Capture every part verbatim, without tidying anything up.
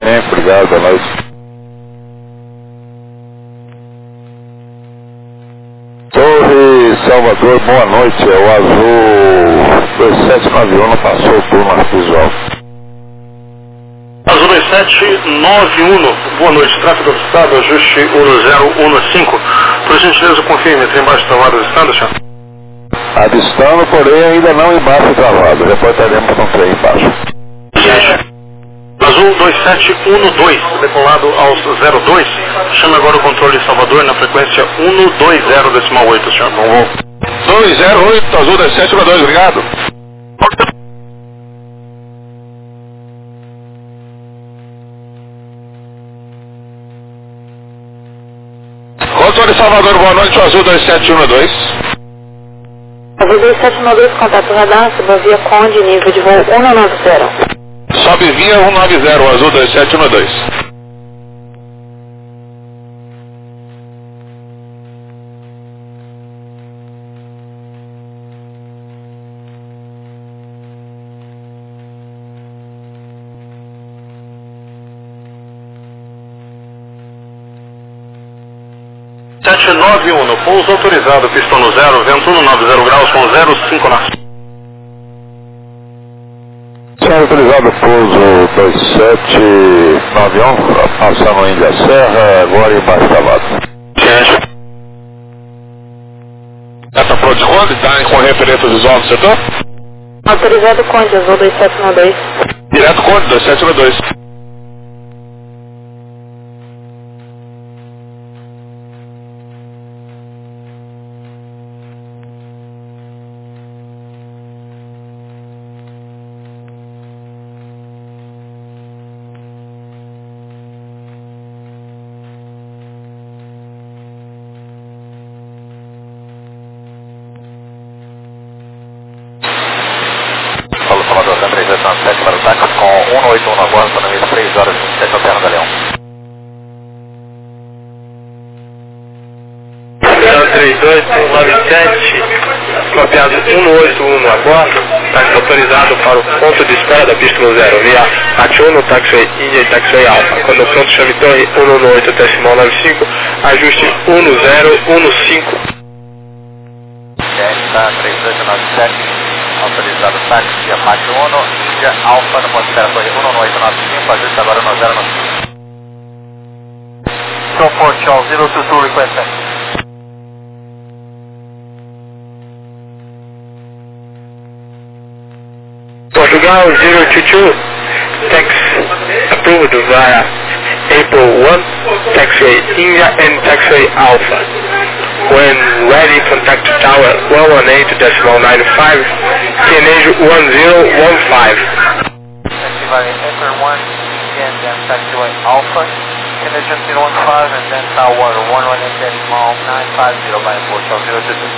Bem, obrigado, boa noite. Torre Salvador, boa noite. É o Azul dois sete nove um, passou o turno artificial. Azul dois sete nove um, boa noite. Tráfego ajustado, ajuste um zero um cinco. Por gentileza, confirme, tem embaixo travado avistando, senhor? Avistando, porém ainda não embaixo travado. Reportaremos com trem embaixo. Gente. Azul dois sete um dois, decolado aos zero dois. Chame agora o controle de Salvador na frequência um dois zero decimal oito, senhor. Vamos. dois zero oito, Azul dois sete um dois, obrigado. Controle Salvador, boa noite, Azul dois sete um dois. Azul dois sete um dois, contato radar, subvia Conde, nível de voo um nove zero. Sobe via um nove zero, Azul dois sete um dois. sete nove um, pouso autorizado, pistão no zero, vento um nove zero graus com zero cinco na. Senhor autorizado, pouso dois sete nove um, passando Índia Serra, agora embaixo travado. Ciente. Essa pronto de conta, está com referência visual do setor? Autorizado Conde, Azul dois sete um dois. Direto Conde, dois sete um dois. Paulo Salvador, três oito nove sete para o táxi com um oito um na borda, economia três horas e vinte e sete, Alterno da Leão. três oito nove sete, copiado um oito um na borda, táxi autorizado para o ponto de espera da pista no zero, via Atiuno, Taxiway Índia e Taxiway Alfa. Quando pronto, chame torre um um oito decimal nove cinco, ajuste um zero um cinco. Delta três oito nove sete, autorizado táxi via Mach Uno, Índia Alfa, no ponto de espera torre um um oito nove cinco, ajuste agora um zero um cinco. Go for Charles, zero two two requesting. Portugal zero two two, tax approved via April one, Taxiway India and Taxiway Alpha. When ready, contact tower one one eight decimal nine five, P N A one zero one five. Taxiway Enter one, India and then Taxiway Alpha, P N A zero one five and then tower one one eight decimal nine five zero by Portugal zero two two.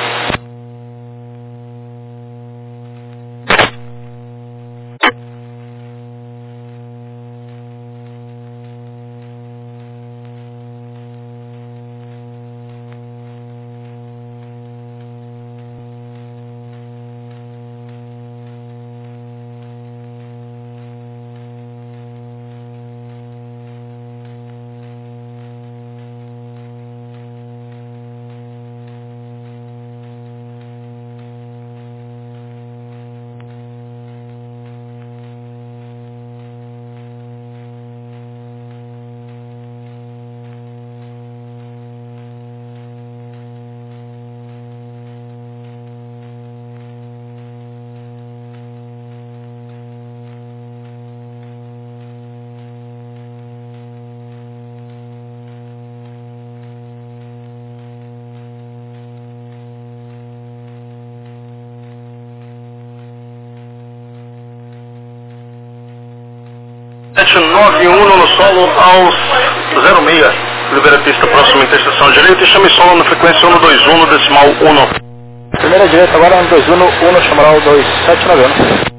sete nove um no solo aos zero seis, libera pista próxima interseção direita e chame solo na frequência um dois um no decimal um. Primeira direita agora um dois um no chamarão dois sete nove um.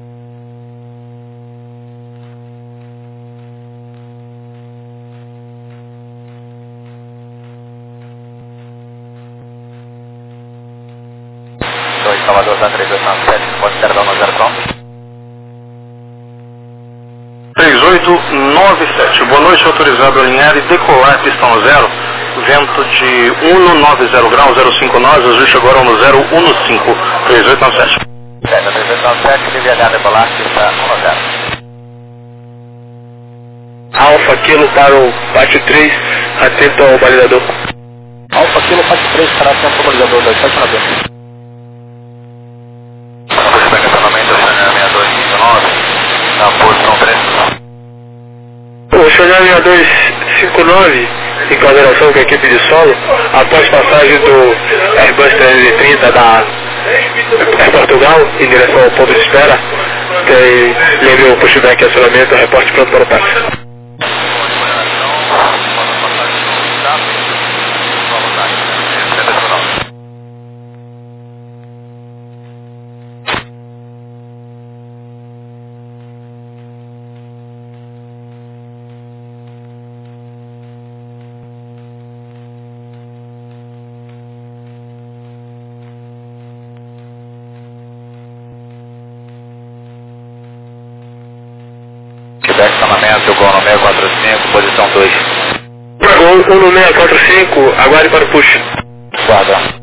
dois Salvador, três oito nove sete, pode esperar no zero pronto. três oito nove nove sete. Boa noite, autorizado a alinhar e decolar pistão zero, vento de um nove zero graus, zero cinco nós, ajuste agora no zero um cinco, três oito nove sete. Delta três oito nove sete, deve alinhar decolar pista um zero. Alfa Kilo para o pátio três, atento ao balizador. Alfa Kilo, pátio três, para atento ao balizador, dois sete nove. Estacionamento sexta dois cinco nove, na posição três. O Chanel seis dois cinco nove, em coordenação com a equipe de solo, após passagem do Airbus trezentos e trinta da Air Portugal, em direção ao ponto de espera, tem, lembre o pushback e acionamento, reporte pronto para o táxi. Estacionamento, Gol no seis quatro cinco, posição dois. Gol um no seis quatro cinco, aguarde para o push. Guarda.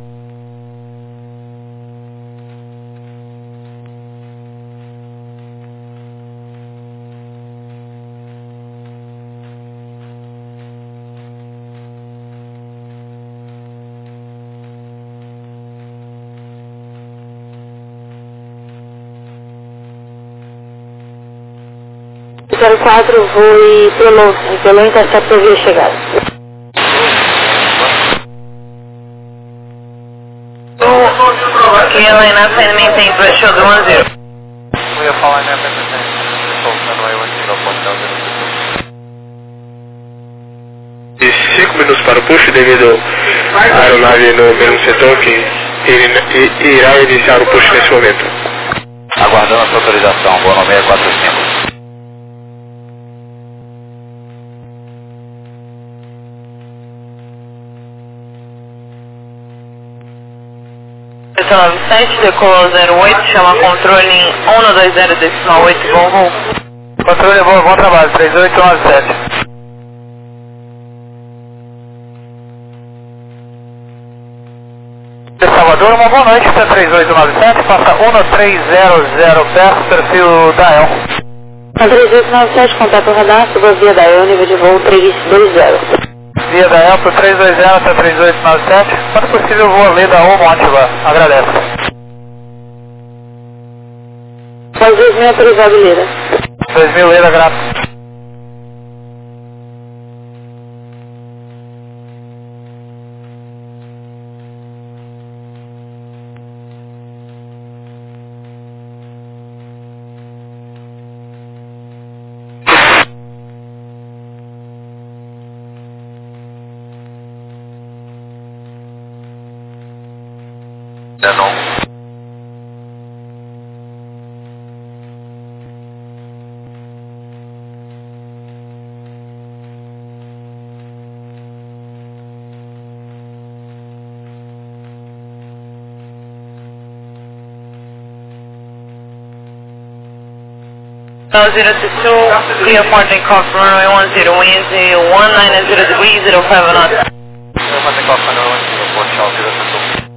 zero quatro, voe pelo, pelo interceptor via chegada. Aqui ela na F N maintain threshold um zero. We are following up in the same control runway one zero point zero. E cinco minutos para o push devido à aeronave no mesmo setor que irá iniciar o push nesse momento. Aguardando a sua autorização, Gol no seis quatro cinco. nove sete, decolou zero oito, chama controle em um dois zero decimal oito, bom voo. Controle bom, bom trabalho, três oito nove sete. Salvador, uma boa noite, três oito nove sete, passa um três zero zero perto, perfil Dael. três oito nove sete, contato radar, suba via Dael, nível de voo três dois zero. Via Dael para três dois zero até três oito nove sete, quando possível vou ler da Omonte lá, agradeço. Faz dois mil autorizado, Lira. dois mil Lira, grato. Não. zero two two, clear parting cost runway one zero, wind one nine zero degrees, zero five knots. Clear parting cost runway one zero, port shell zero two two.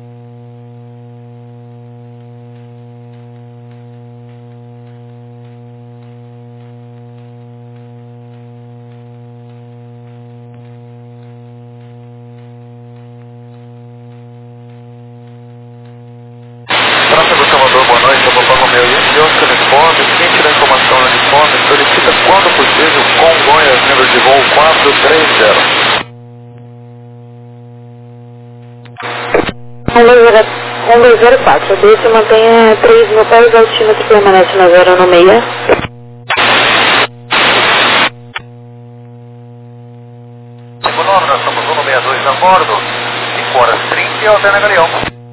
Salvador, boa noite, eu vou para o meu Oscar Uniforme, quem tiver informação no uniforme, solicita quando possível Congonhas, número de voo quatro três zero. um dois zero quatro, desce e mantenha três mil pés, altímetro permanece na zero no meia. cinco nove, nós estamos no sessenta e dois a bordo, cinco horas e trinta e Altena Galeão.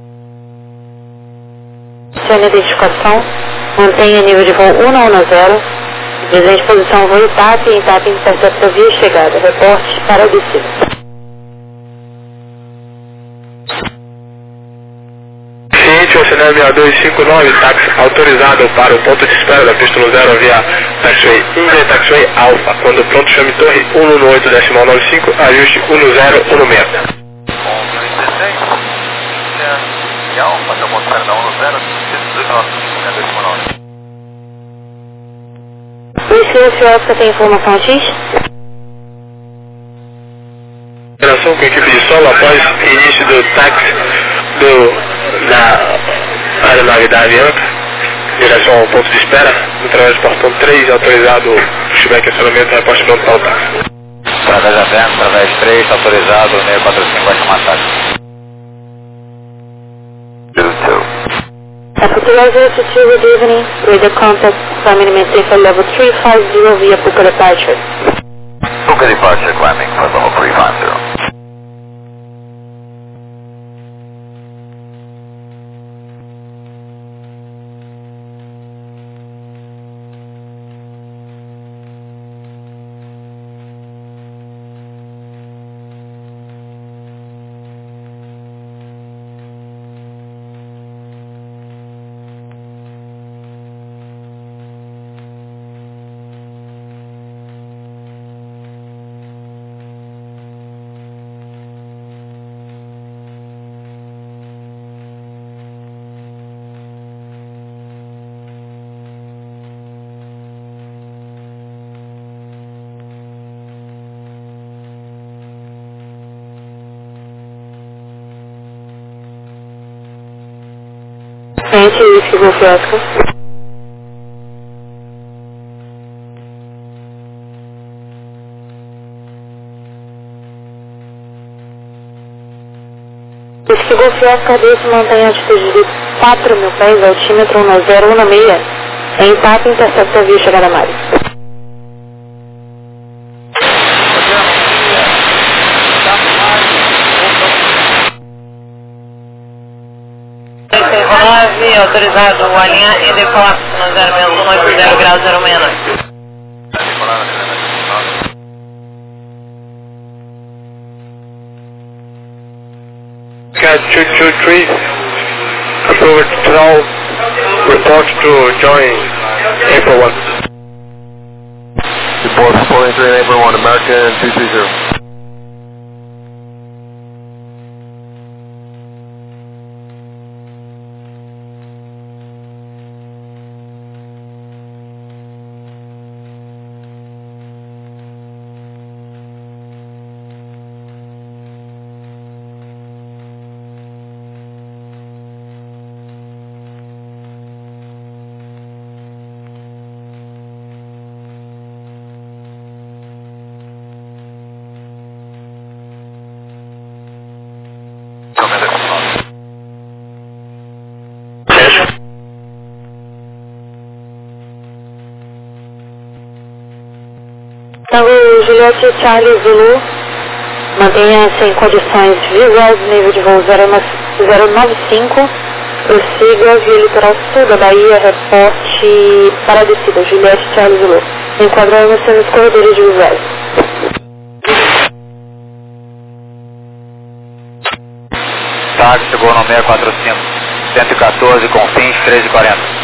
Sem identificação, mantenha nível de voo um um zero, presente posição voo T A P e T A P interceptor via chegada, reporte para a descida. Seguinte, o sinal seis dois cinco nove, táxi autorizado para o ponto de espera da pista no zero via Taxiway India e Taxiway Alpha. Quando pronto, chame torre um um oito decimal nove cinco, ajuste um zero um seis. E Alpha, da ponto de espera da um zero, dezoito nove cinco, decimal nove. Whisky Oscar tem informação X? Relação com a equipe de solo após início do táxi do, da aeronave da Avianca, direção ao ponto de espera, através do portão três, autorizado o pushback acionamento, reposte pronto para o táxi. Através da Avianca, através três, autorizado, seis quatro cinco, vai chamar táxi. Portugal zero two two, good evening. Radio contact climbing Mesa level three five zero via Puka departure. Puka departure, climbing for level three five zero. Frente, Whisky Golf Oscar. Whisky Golf Oscar desse mantém a altitude de quatro mil pés, altímetro um zero um seis, em impacto interceptor via chegada a Mari. Autorizado o alinhar e decolar no zero seis um oito zero grau zero seis nove. Cat two two three, approved twelve, report to join April one. Report four three April one, American two three zero. Tango Juliette Charlie Zulu, mantenha-se em condições visuais do nível de voo zero nove cinco, prossiga via litoral sul da Bahia, reporte para a descida, Juliette Charlie Zulu, enquadrando-se nos corredores de visuais. Táxi chegou no seis quatro cinco, cento e quatorze, Confins, treze e quarenta.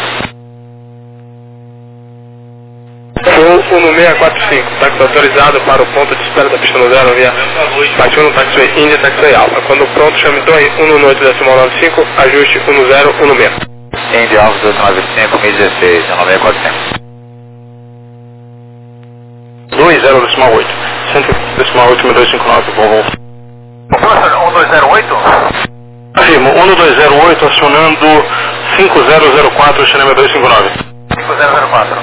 Voo um seis quatro cinco, táxi autorizado para o ponto de espera da pista no zero via Taxiway Taxiway India Taxiway Alpha. Quando pronto, chame torre um um oito decimal nove cinco, ajuste um zero um seis. India Alpha dois nove cinco, mil e dezesseis, seis quatro cinco. dois zero decimal oito, cento decimal oito, mil duzentos e cinquenta e nove, bom voo. um dois zero oito? Afirmo, um dois zero oito acionando cinco zero zero quatro, China dois cinco nove. cinco zero zero quatro.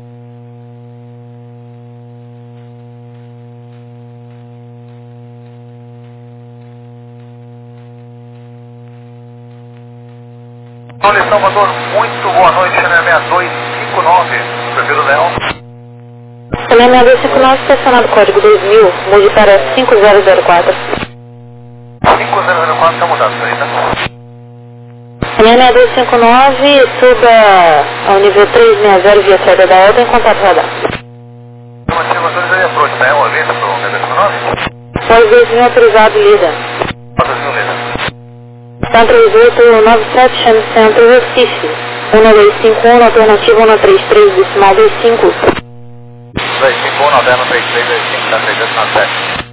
Olha, Salvador, muito boa noite, China seis dois cinco nove, prefiro Léo. China seis dois cinco nove, estacionado código dois mil, mude para cinco zero zero quatro. cinco zero zero quatro, está mudado isso aí, tá? China seis dois cinco nove, suba ao nível trezentos e sessenta via saída da ordem, contato radar. Motivadores aí, approach, tá? É uma vez para o seis dois cinco nove? Pós dois mil autorizado, líder. dois mil, líder. Pan três oito nove sete, chame centro Recife. um dois cinco um, alternativa um três três, decimal dois cinco. dois cinco um, novembro três três dois cinco, tá três oito nove sete.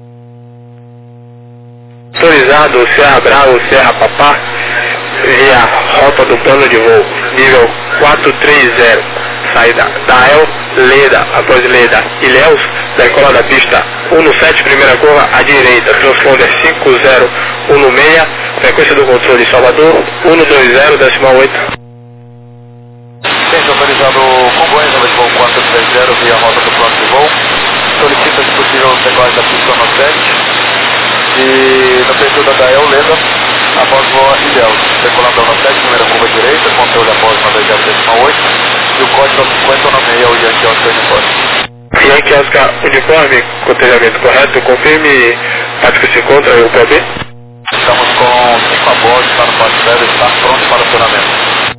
Autorizado Serra Bravo, Serra Papá, via rota do plano de voo, nível quatro três zero, saída Dael, Leda, após Leda, Ilhéus, decola da pista um sete, primeira curva à direita, transponder cinco zero um seis, frequência do controle Salvador, um dois zero, decimal oito. Ciência autorizado Congonhas, número de voo quatro três zero, via rota do plano de voo, solicita se possível o decolar da pista um sete. E no perfil da Dael Leda, após voa Ilhéus, decolando no sete, primeira curva direita, controle após nove zero decimal oito, e o código cinquenta nove seis é o Yankee Oscar Uniforme. Yankee Oscar Uniforme, cotejamento correto, confirme onde que se encontra o P B. Estamos com cinco a bordo, está no passo zero, está pronto para acionamento.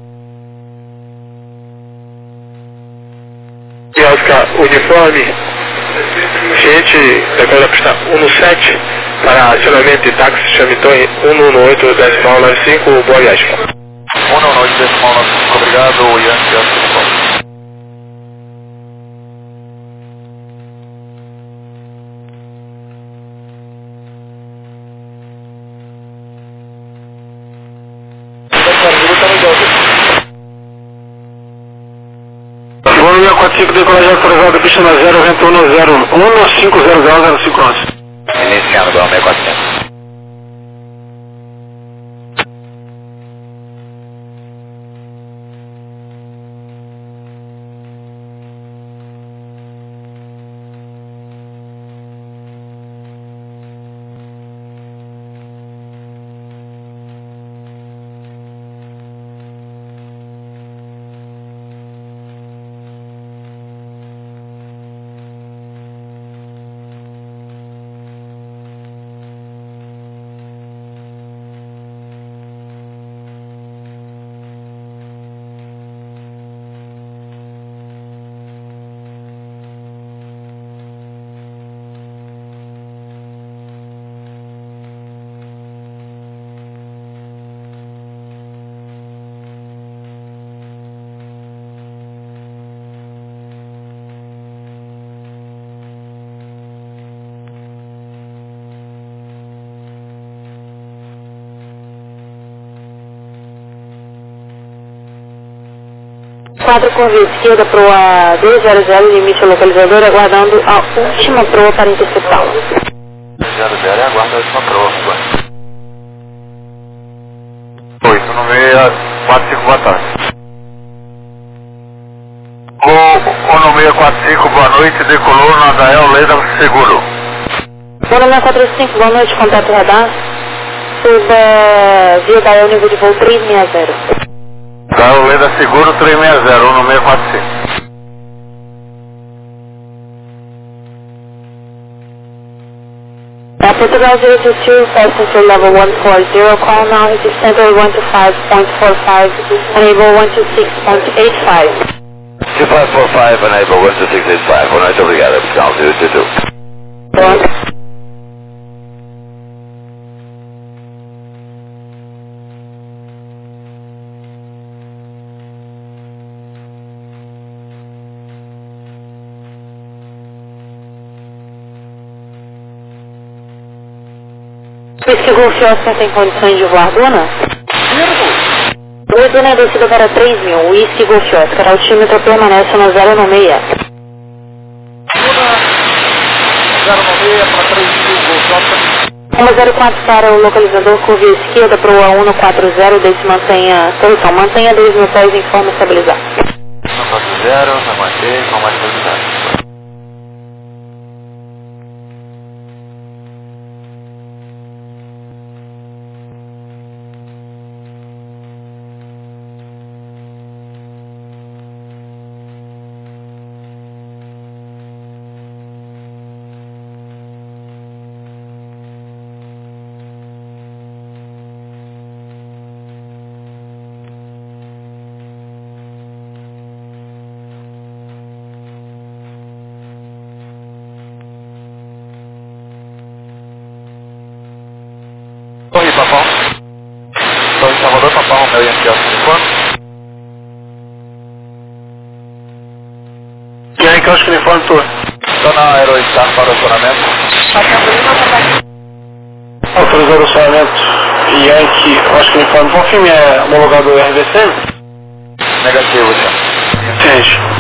Yankee Oscar Uniforme, gente, decola da pista um sete, para acionamento de táxi, chame torre um um oito, decimal nove cinco, boa viagem. um um oito, decimal nove cinco, obrigado, Yankee Oscar Uniforme. Voo seis quatro cinco, decolagem autorizada, pista na zero, vento um zero um cinco zero zero zero cinco onze. Iniciando, Gol seis quatro cinco. quatro curva esquerda, proa dois zero zero, limite localizador, aguardando a última proa para interceptá-la. zero zero, aguarda a última proa, agora. oito nove seis quatro cinco, boa tarde. Voo um seis quatro cinco, boa noite, decolou na Dael Leda Seguro. Voo seis quatro cinco, boa noite, contato radar. Suba via Dael, nível de voo três seis zero. Dael Leda Seguro três seis zero, um seis quatro cinco. Uh, Portugal zero two two, passenger level one four zero, call now is center one two five point four five, enable one two six point eight five. two five four five, enable one two six eight five, boa noite, obrigado, Portugal zero two two. Boa. Whisky Golf Oscar tem condições de voar, Duna? Oi, Duna, descida para três mil, Whisky Golf Oscar, altímetro permanece no zero nove seis. zero nove seis para três mil, Golf Oscar. um zero quatro para o localizador, curva esquerda, proa um quatro zero, desce mantenha, posição, mantenha dois mil pés em forma estabilizar. um quatro zero, vai manter, com mais velocidade. Aero Yankee Oscar Uniforme. Yankee Oscar Uniforme, Tour. Zona Aero está para o acionamento. Autorizado o acionamento Yankee Oscar Uniforme. Confirme, é homologado o R V C? Negativo, senhor. Fez.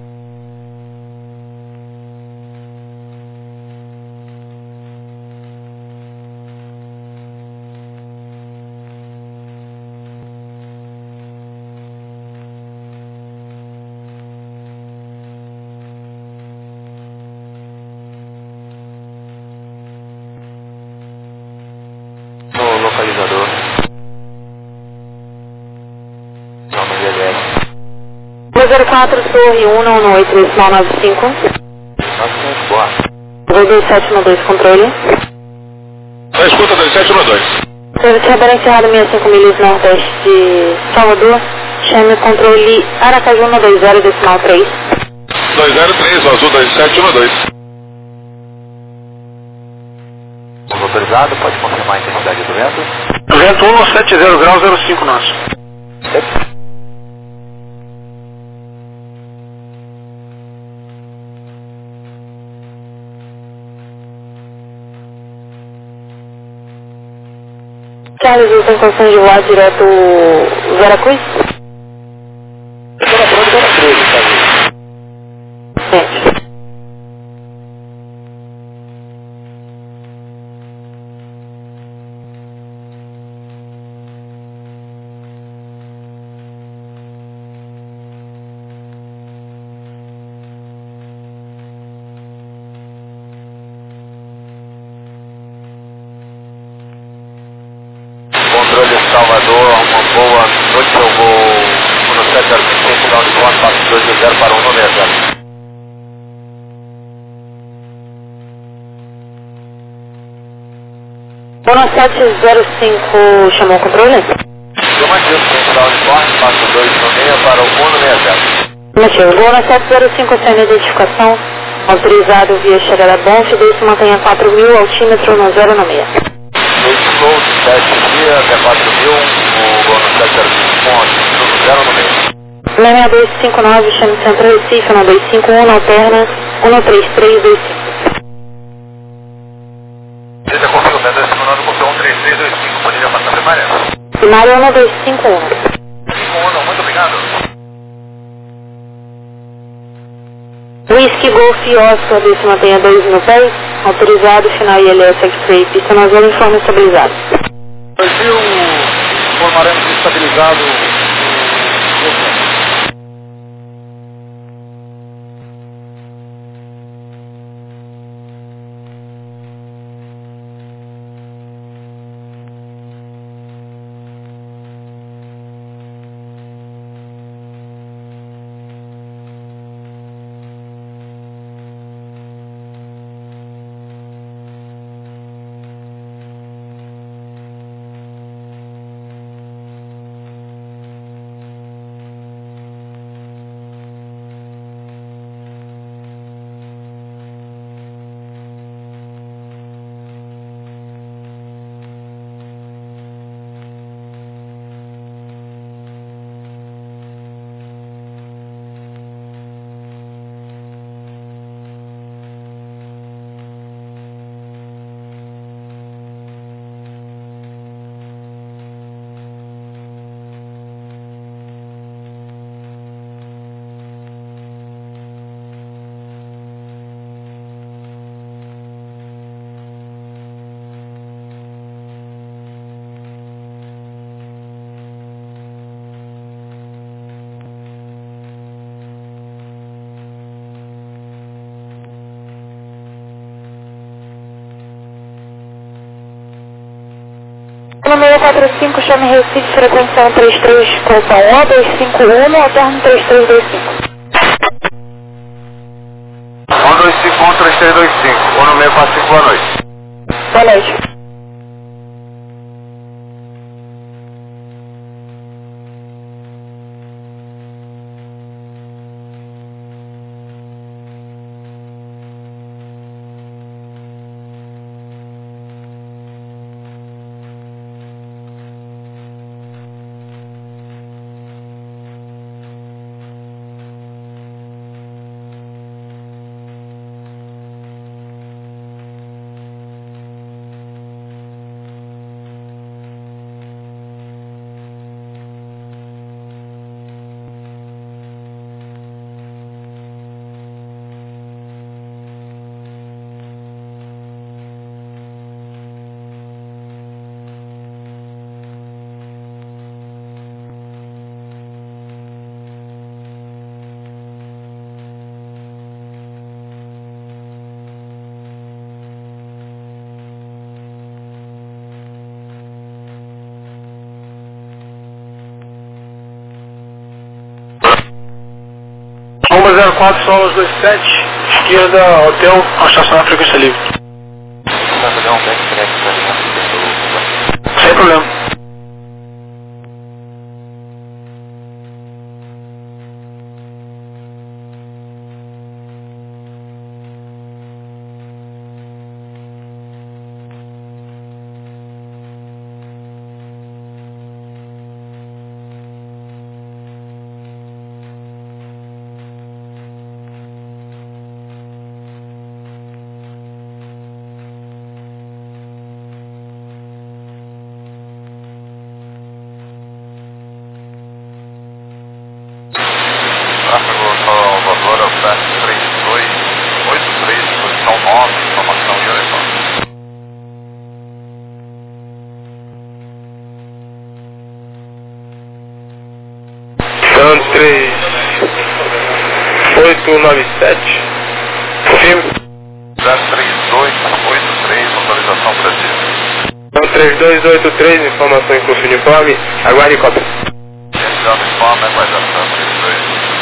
No localizador. Não, no D L S. dois zero quatro, Torre um nove oito, decimal nove cinco. nove cinco, boa. dois dois sete um dois, controle. Na escuta dois sete um dois. Serviço Radar encerrado sessenta e cinco milhas nordeste de Salvador. Chame controle Aracaju cento e vinte, decimal três. dois zero três, azul dois sete um dois. Autorizado, pode confirmar a intensidade do vento. Vento um sete zero graus, zero cinco nosso. Charles, você tem condições de voar direto Veracruz? Zona Franca, zona treze, tá? Sim. Controle de Salvador, uma boa noite, eu vou um sete zero cinco, final de conta, passo dois zero para um nove zero. Bono sete zero cinco, chamou o controle? Afirmativo, final de conta, passo dois nove para o um nove zero. Afirmativo. Bono sete zero cinco, sem identificação, autorizado via chegada bom, Fidei se mantenha quatro mil, altímetro no zero nove seis. Veiculou sete dias até quatro mil, o bônus sete zero cinco pontos, no zero nove seis. seis dois cinco nove, chame Centro Recife, um dois cinco um, alterna, um três três dois cinco. Você confirma, dois cinco nove, confirma um três três dois cinco, poderia passar a primária? Primária um dois cinco um. cinco um, muito obrigado. Whisky Golf Oscar, se mantenha dois mil pés, autorizado, final I L S X-Ray, pista na zona, informe estabilizado. Brasil, formaremos estabilizado. Número quatro cinco, chame Recife, frequência um três três, correção um dois cinco um, alterno três três dois cinco. um dois cinco um, três três dois cinco, um nove quatro cinco, boa noite. Boa noite. zero quatro solos dois sete, esquerda, hotel, ao estacionar frequência livre. Sem problema. três oito nove sete, confirme. três dois oito três, autorização Brasil. Então três dois oito três, informação em curso uniforme, aguarde cópia. Região uniforme, aguardação três dois oito três.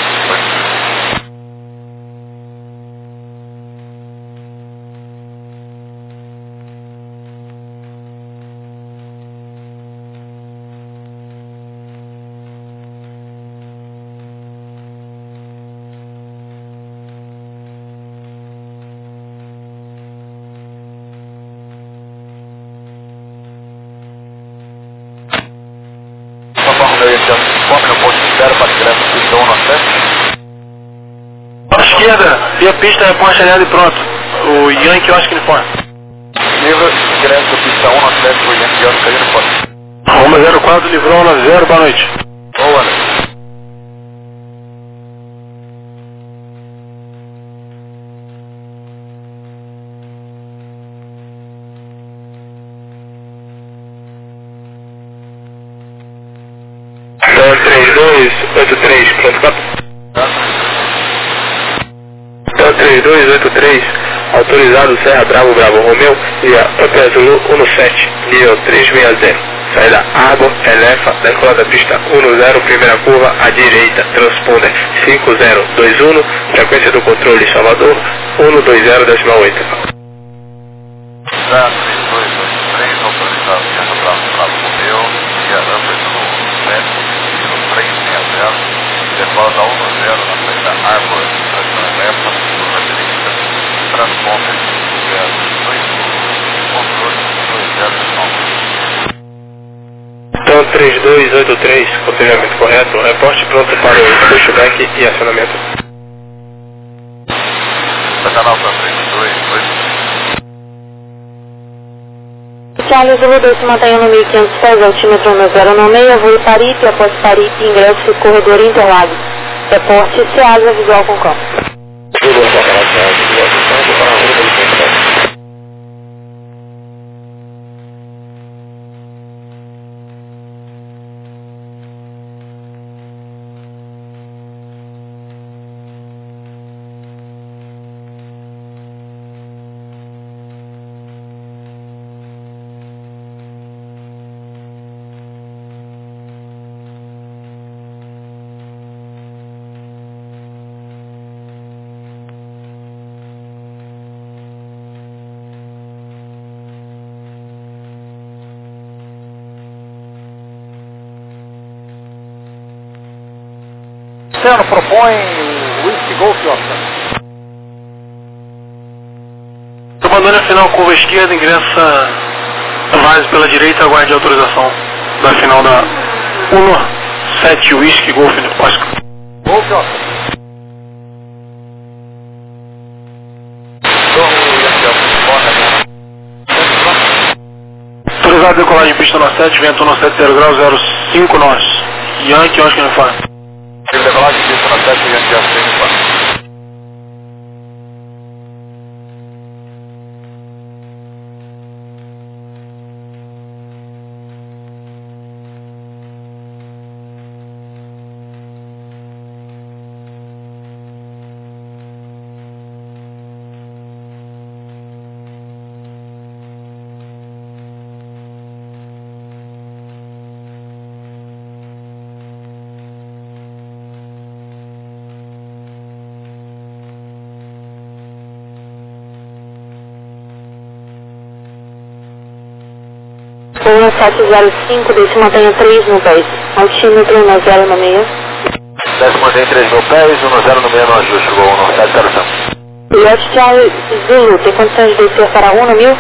Uniforme no posto zero para ingresso pista um nove sete. À esquerda, via pista, reposta alinhada e pronto. O Yankee Oscar uniforme. Livro, ingresso pista um nove sete, o Yankee Oscar uniforme. Roma zero quatro, livrou nove zero, boa noite. Boa noite. três dois oito três, pronto, cópia. Então três dois oito três, autorizado Serra Bravo Bravo Romeu e a Hotel Zulu um sete, nível trezentos e sessenta. Saída Água, Elefa, decola da pista um zero, primeira curva à direita, transponder cinco zero dois um, frequência do controle Salvador um dois zero decimal oito. três dois oito três, autorizado Serra Bravo Bravo Romeu e a Hotel Zulu sete. três seis zero, decola da um zero na saída Água, estação Elefa, curva direita, transponder cinco zero dois um, controle dois zero nove. Então três dois oito três, confirmamento correto, reporte pronto para o pushback e acionamento. Canal para três dois oito. Charles Zulu dois se mantenha no mil e quinhentos pés, altímetro no zero nove seis, voo Paripe, após Paripe, ingresso corredor Interlagos. Reporte Ceasa, visual com campo. Luciano propõe o Whisky Golf Oscar. Abandone a final, curva esquerda, ingressa base pela direita, aguarde a autorização da final da um sete Whisky Golf Oscar. Golf Oscar. Autorizado decolagem pista no sete, vento no sete zero grau zero cinco nós. Yankee Oscar uniforme. Decolagem pista no sete, Yankee Oscar uniforme. um sete zero cinco, desce mantenha três mil pés. Altímetro um zero no meio. Desce mantém três mil pés, um zero no meio no ajuste, voo um sete zero cinco. Juliette Charlie Zulu, tem condições de descer para um no mil?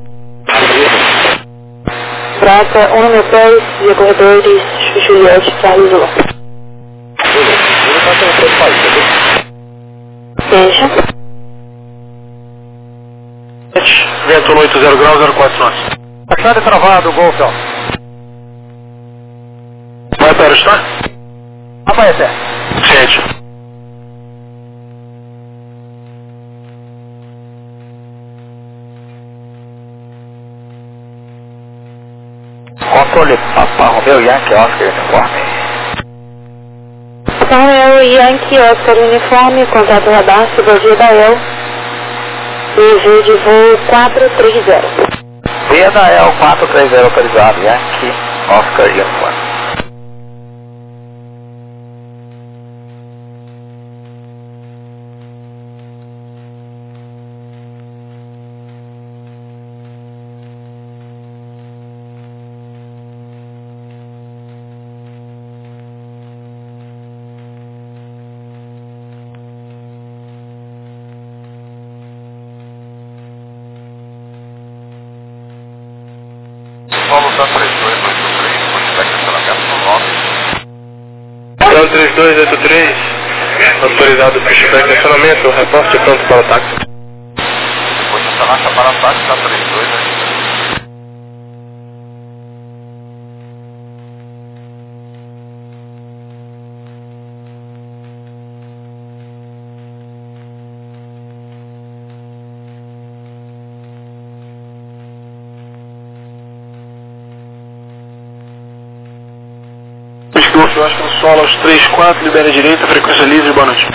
Praça um mil pés, via corredores, Juliette Charlie Zulu. Deixa. Vento oito zero graus, zero quatro nós. Achado e travado, Golf, ó. Vai para o está? Aparece. Gente. Controle Papa Romeo Yankee Oscar uniforme. Romeo Yankee Oscar uniforme, contato radar, Cibologia da El. E V de voo quatro três zero. Via da El quatro três zero autorizado, Yankee Oscar uniforme. São três dois oito três, autorizado pushback de acionamento, reporte pronto para o táxi. Vou estacionar para o táxi, tá três dois, né? Golf, eu acho que no solo aos três quatro, libera a direita, frequência livre, boa noite.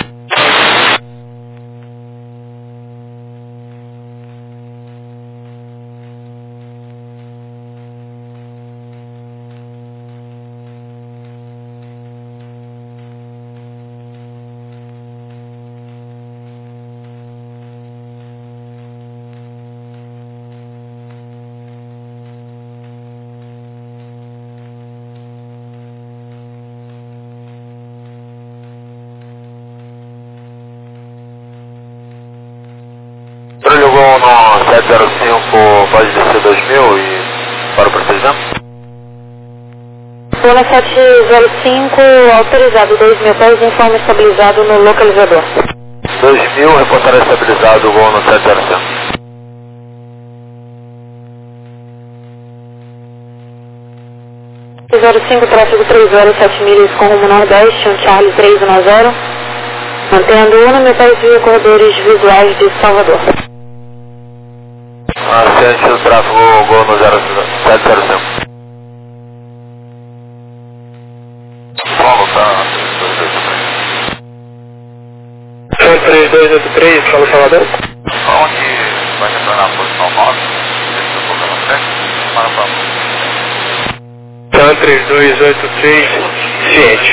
Jogou no sete zero cinco, pode descer dois mil e para o procedimento? Zona sete zero cinco, autorizado dois mil pés, informe estabilizado no localizador. dois mil, reportar estabilizado, voo no sete zero cinco. zero cinco, tráfego três horas, sete milhas com rumo nordeste, um Charlie três um zero, mantendo um mil pés via corredores visuais de Salvador. Assente o tráfego, gol no sete zero cinco. Paulo, tá? São três dois oito três, Paulo Salvador. Onde vai retornar a posição nove, deixa eu colocar na frente, para para São três dois oito três, ciente.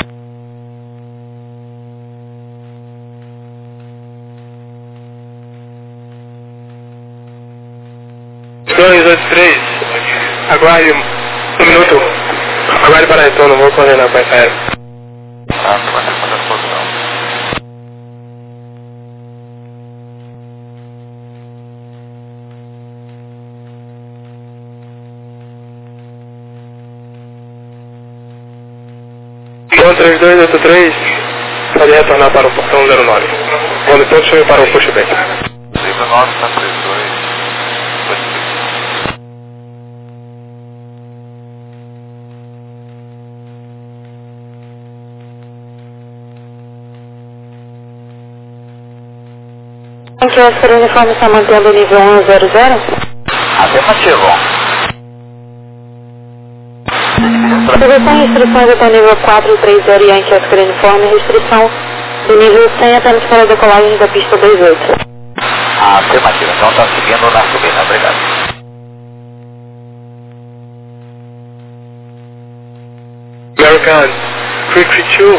dois oito três, aguarde um minuto, aguarde para retorno, vou coordenar para essa área. Ah, tu vai ter que fazer a posição. São três dois oito três, pode retornar para o portão zero nove. Quando todos chegam para o pushback. zero nove, tá três dois. Em que Oscar uniforme está mantendo o nível um zero zero? Afirmativo. Restrição e restrições até o nível quatro três zero Yankee Oscar uniforme, restrição do nível cem apenas para a decolagem da pista dois oito. Afirmativo, então está seguindo na subida, obrigado. American three three two,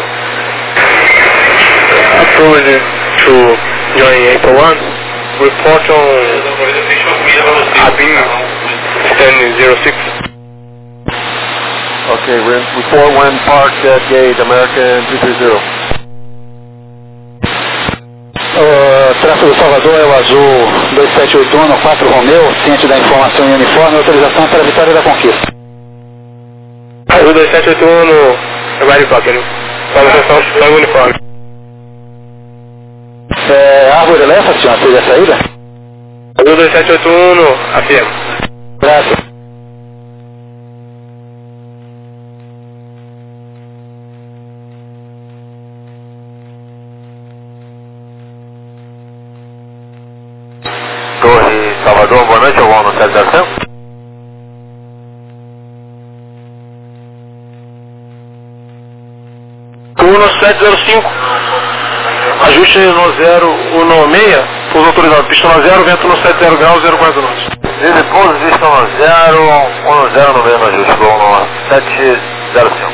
approved to join April one, report on Abin stand zero six. Okay, report when parked at gate, American two three zero. O tráfego do Salvador é o azul dois sete oito um, quatro Romeu, ciente da informação em uniforme, autorização para a Vitória da Conquista. Azul dois sete oito um no Ready Copter, autorização para o uniforme. É, Árvore Elefa, senhor, seria a saída? Azul dois sete oito um no afirma. Graças. Torre Salvador, boa noite, eu vou no sete zero cinco. Turno sete zero cinco, ajuste no zero um seis, pouso autorizado, pista no zero, vento no sete zero graus, zero quatro nove. Desde pouso, vista no zero, um zero no mesmo ajuste, vou no sete zero cinco.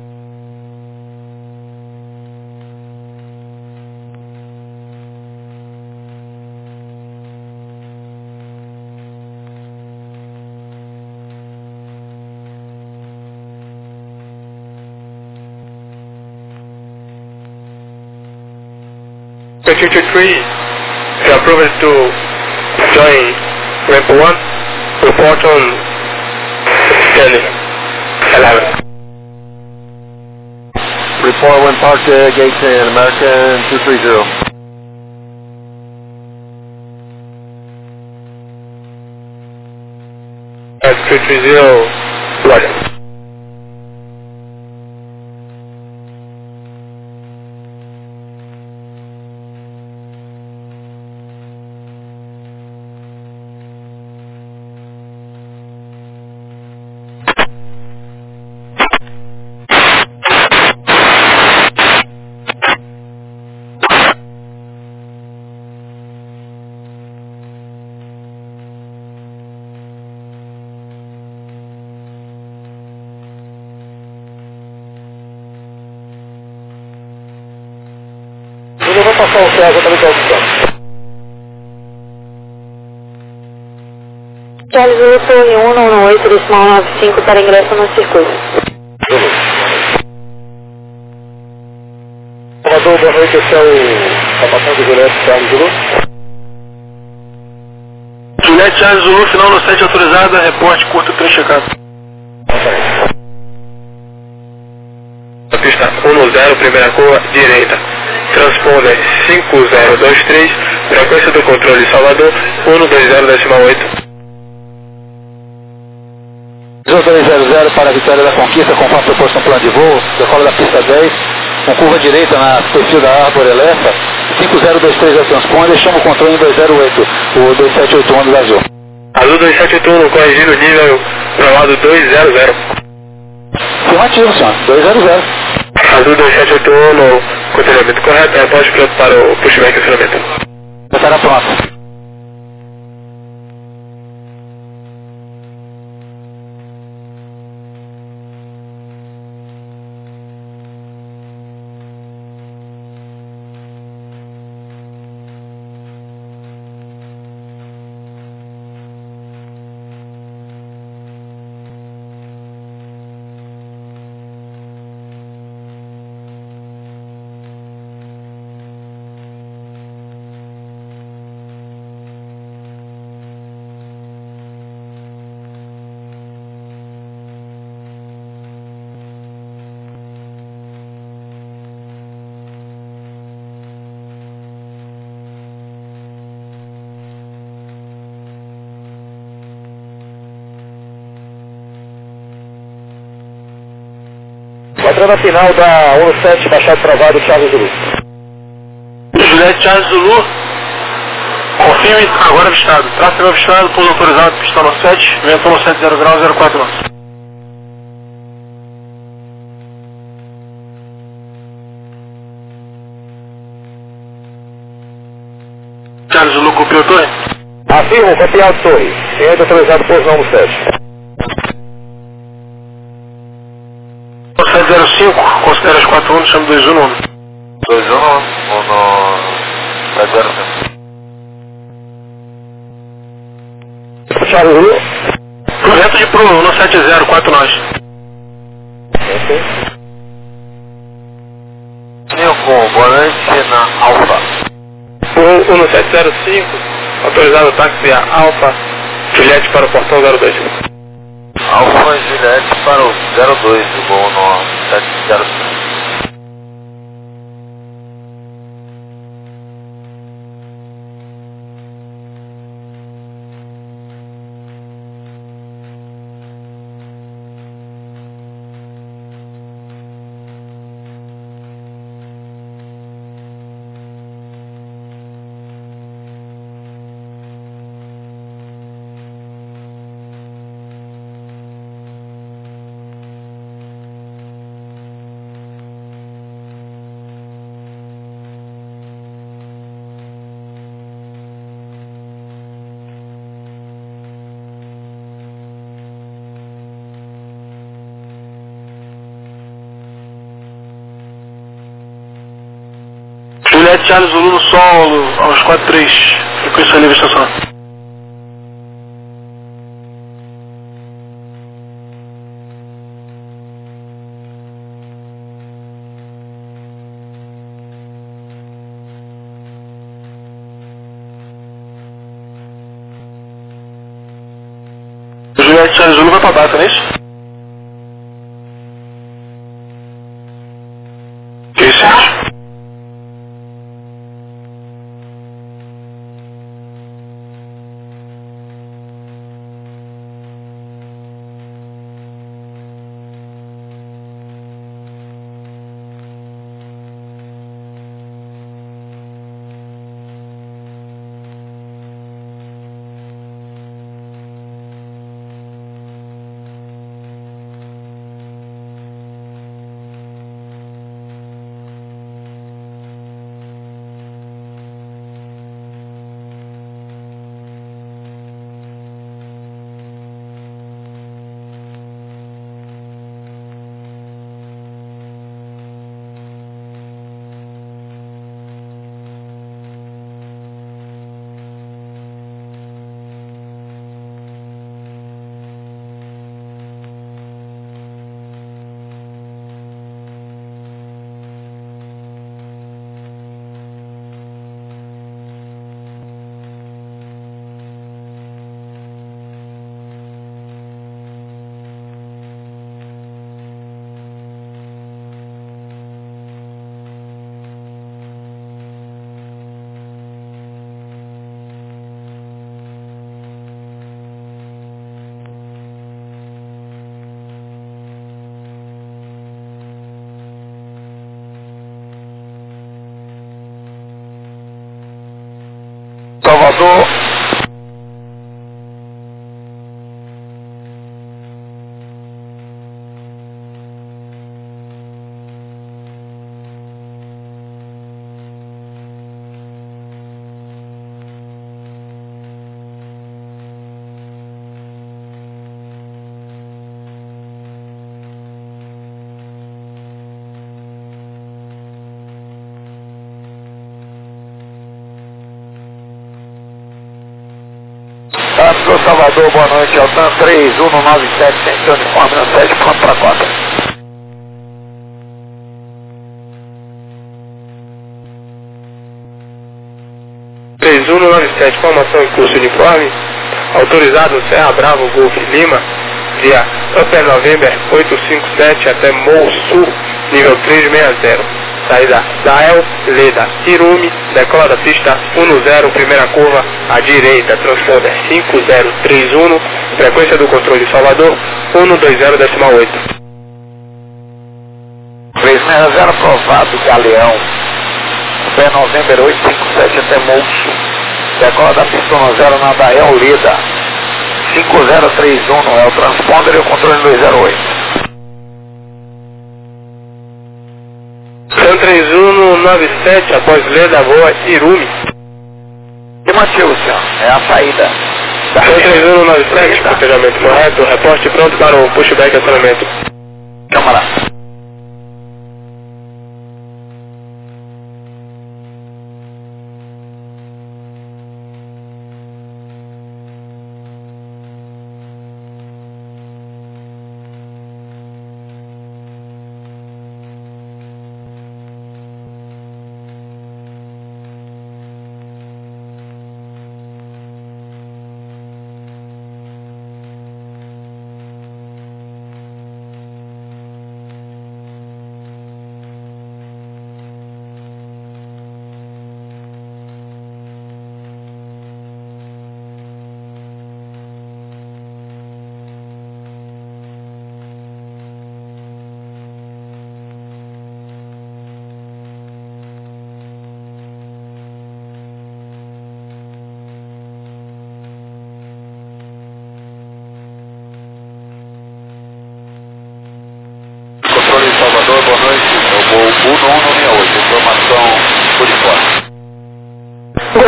two two three, you are approved to join ramp one, report on standing eleven. Report when parked at gate ten, American two three zero. At two three zero, Roger. Eu vou passar o céu, exatamente ao opção. Charles Zulu, Torre um nove oito, decimal nove cinco para ingresso no circuito. Salvador, boa noite, esse é o capatão do Juliette Charles Zulu. Juliette Charles Zulu, final no sete autorizada, reporte curto três checado. Pista um zero, primeira curva, direita. Transponder cinco zero dois três, frequência do controle Salvador, um dois zero decimal oito. dois zero zero para a Vitória da Conquista, conforme proposto no plano de voo, decola da pista dez, com curva direita na perfil da Árvore Elefa, cinco zero dois três é o transponder, chama o controle em dois zero oito, o dois sete oito um do Azul. Azul dois sete oito um, corrigindo o nível para o lado dois zero zero. Afirmativo, senhor, dois zero zero. Azul dois sete oito um no controlhamento correto, reporte pronto para o pushback e acionamento. Estará pronto. Quadrando final da um sete, baixado travado, Charles Zulu. Juliette Charles Zulu, confirme agora avistado. Tráfego avistado, pouso autorizado, pista no sete, vento no sete zero graus, zero quatro nove. Charles Zulu, copiou torre? Afirmo, copiado torre. Ciente autorizado, pouso no sete. sete zero cinco, considera as quatro um, chama dois um nove. dois um nove, ou no sete zero cinco. Charles Zulu. Projeto de Pro, no sete zero quatro nove. sim. Nilcon, boa noite na Alfa. Voo um sete zero cinco, autorizado o táxi via Alfa, Juliette para o portão zero dois. Alfa Juliette para o zero dois, o voo no sete zero cinco. Juliette Charles Zulu no solo, aos quatro três, frequência livre estação. Juliette Charles Zulu vai pra data, não é isso? Que isso? Salvador. Pro Salvador, boa noite, Altan três um nove sete, tem seu uniforme no sete, pronto para cota. três um nove sete, formação em curso uniforme, autorizado Serra Bravo, Golf Lima, via Upper November oito cinco sete até Mou Sul, nível trezentos e sessenta. Saída Dael, Leda, Irumi, decola da pista um zero, primeira curva, à direita, transponder cinco zero três um, frequência do controle Salvador, um dois zero decimal oito. três seis zero aprovado, Galeão, Pé November oito cinco sete até Moço, decola da pista um zero na Dael, Leda, cinco zero três um, é o transponder e o controle dois zero oito. três um nove sete, após Leda, voa Irumi. Afirmativo, senhor. É a saída. três um nove sete, cotejamento correto, reporte pronto para o pushback acionamento. Câmara.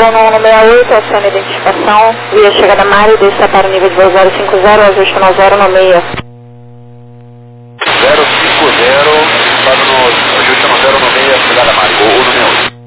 Gol no um seis oito, aciona a identificação, via chegada Mário, desça para o nível de voo zero cinco zero, ajuste no zero no meio. zero cinco zero, estado no ajuste no zero no meio, chegada Mário, ou no meio oito.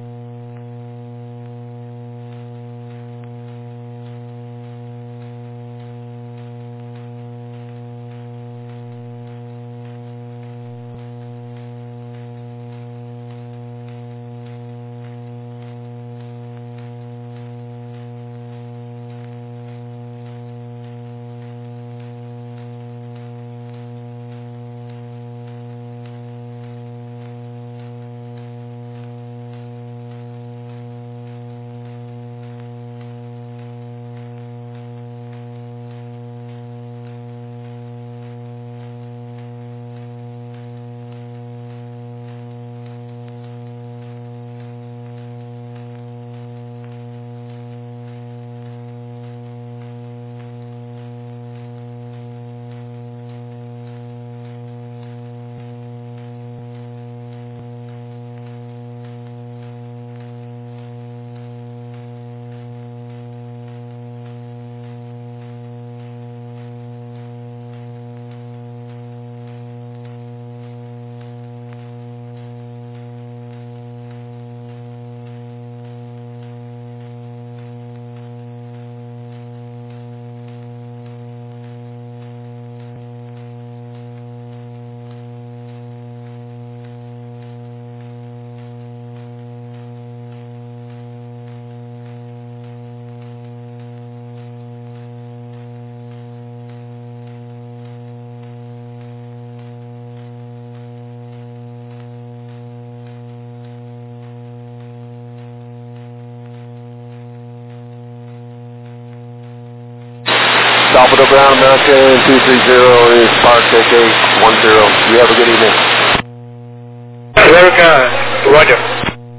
Top of the ground, American two three zero is Park K K one zero. You have a good evening. America, Roger.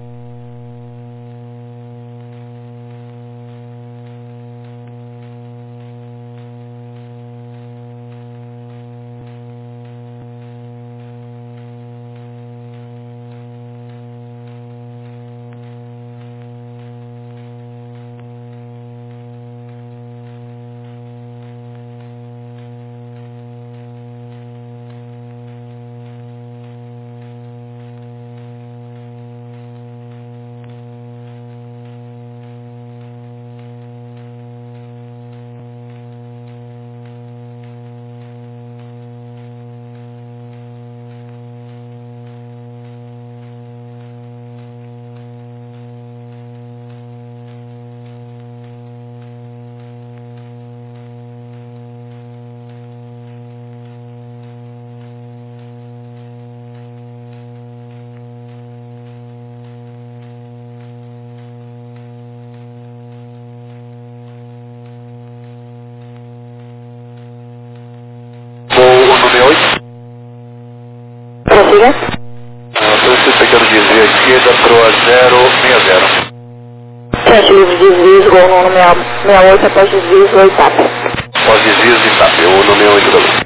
Prossiga. Estou pegando desvio à esquerda para o zero seis zero. Sete livros de desvios, gol no um seis oito, após desvios, gol e tap. Após desvios de tap, o no seis oito da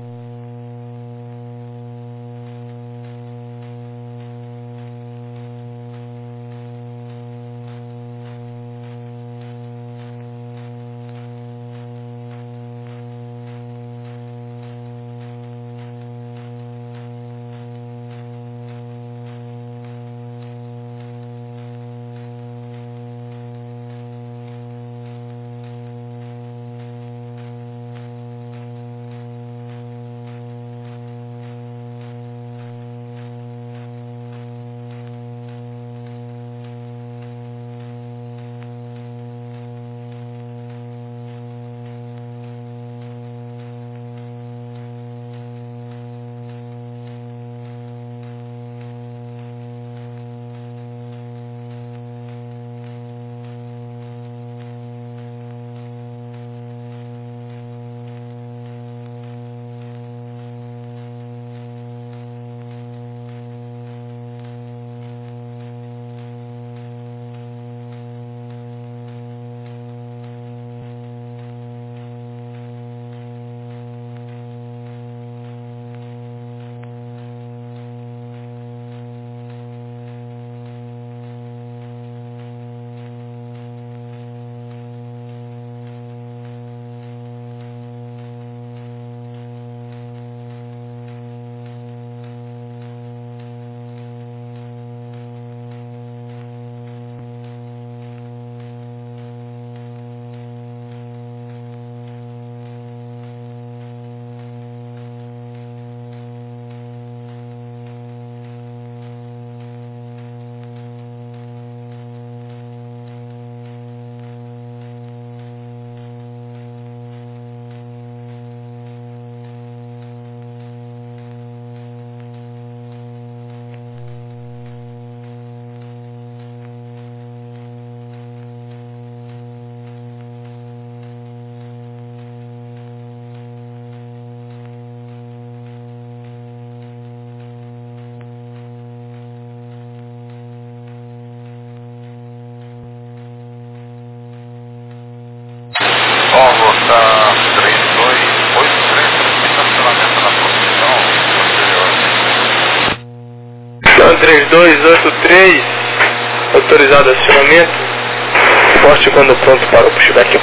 três dois oito três, autorizado acionamento, forte quando pronto para o pushback.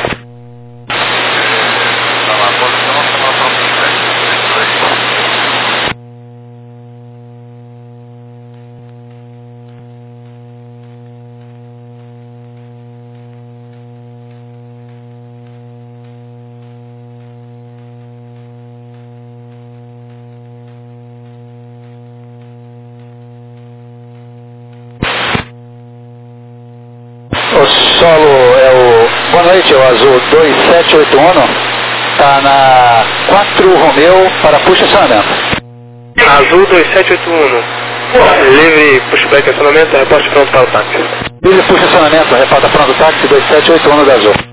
O solo é o... Boa noite, é o azul dois sete oito um, está na quatro Romeu para push acionamento. Azul dois sete oito um, livre pushback acionamento, reporte pronto para o táxi. Livre push acionamento, reporta pronto o táxi dois sete oito um da azul.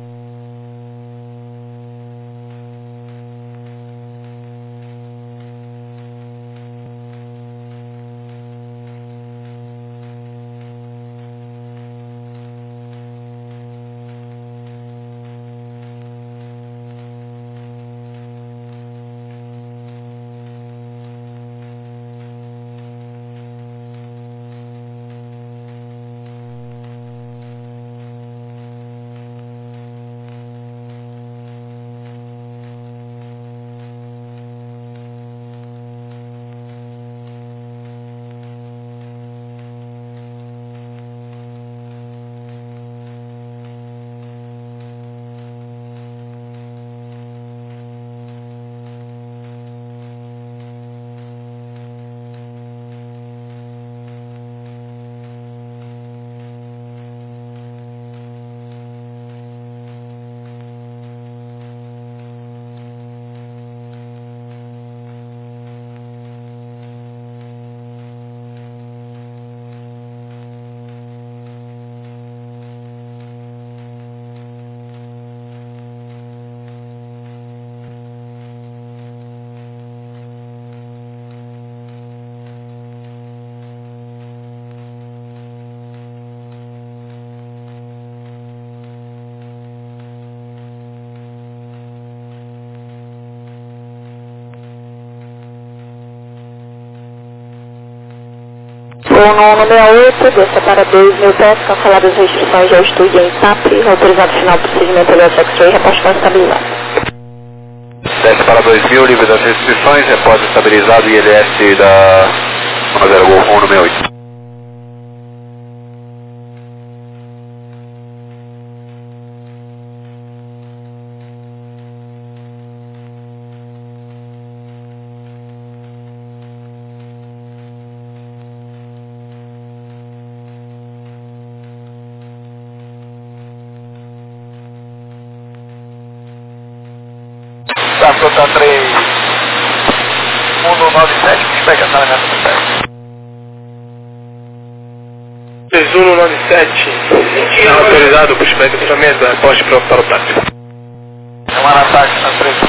Voo no sessenta e oito, desça para dois mil pés, canceladas as restrições ao estúdio em T A P, autorizado final do procedimento L S X-Ray, reposto para estabilizado. Desce para dois mil, livre das restrições, repórter estabilizado I L S da zero Golf um sessenta e oito. Tá três um nove sete, pushback acionamento do sete. três um nove sete, autorizado pushback acionamento, reporte pronto para o táxi. É uma ataque na três.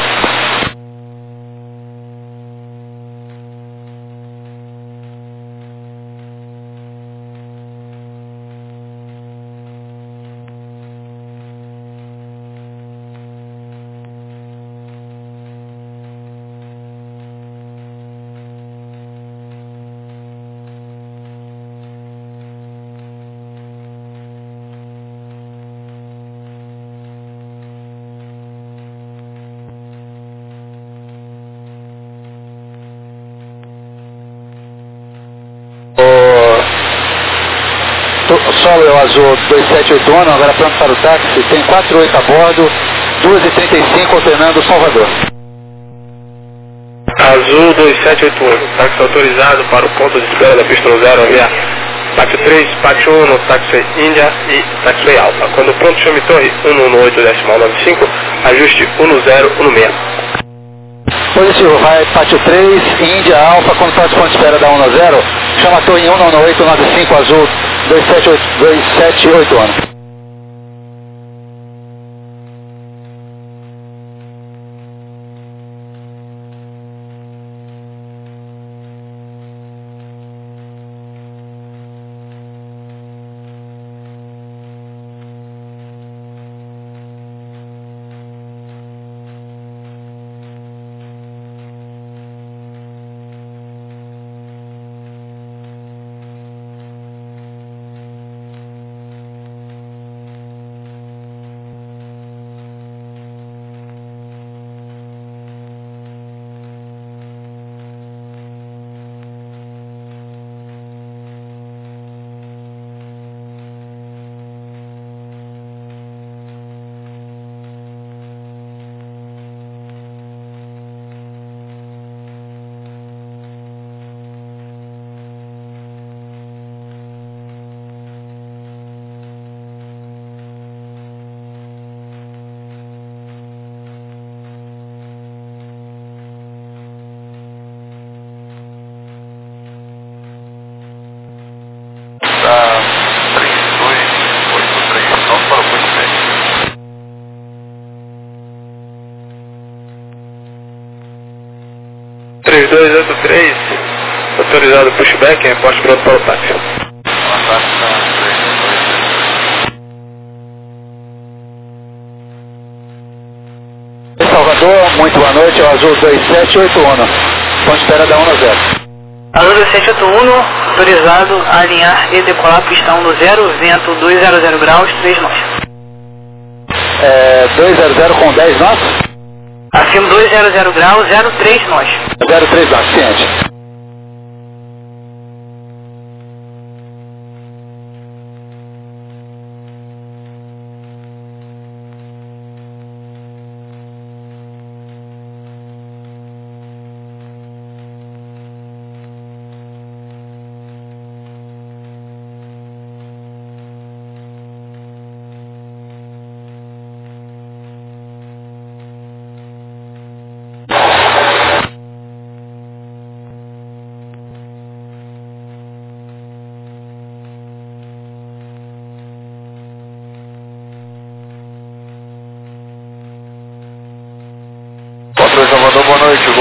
O solo é o azul dois sete oito um, agora pronto para o táxi, tem quatro oito a bordo, duas e trinta e cinco alternando Salvador. Azul dois sete oito um, táxi autorizado para o ponto de espera da pista zero via táxi três, pátio um, táxi Índia e táxi Alfa. Quando pronto, chame torre um um oito decimal nove cinco, ajuste um zero um seis. Positivo, vai pátio três, Índia, Alfa, quando passa ponto de espera da um zero, chama a torre um um oito nove cinco, azul dois sete oito um. três dois oito três, autorizado pushback, reporte pronto para o táxi. Salvador, muito boa noite, é o Azul dois sete oito um, ponto de espera da um zero. Azul dois sete oito um, autorizado a alinhar e decolar pista um zero, vento duzentos graus, três nós. É, duzentos com dez nós? Acima duzentos graus, zero três nós. zero três nós, ciente. Salvador, boa noite.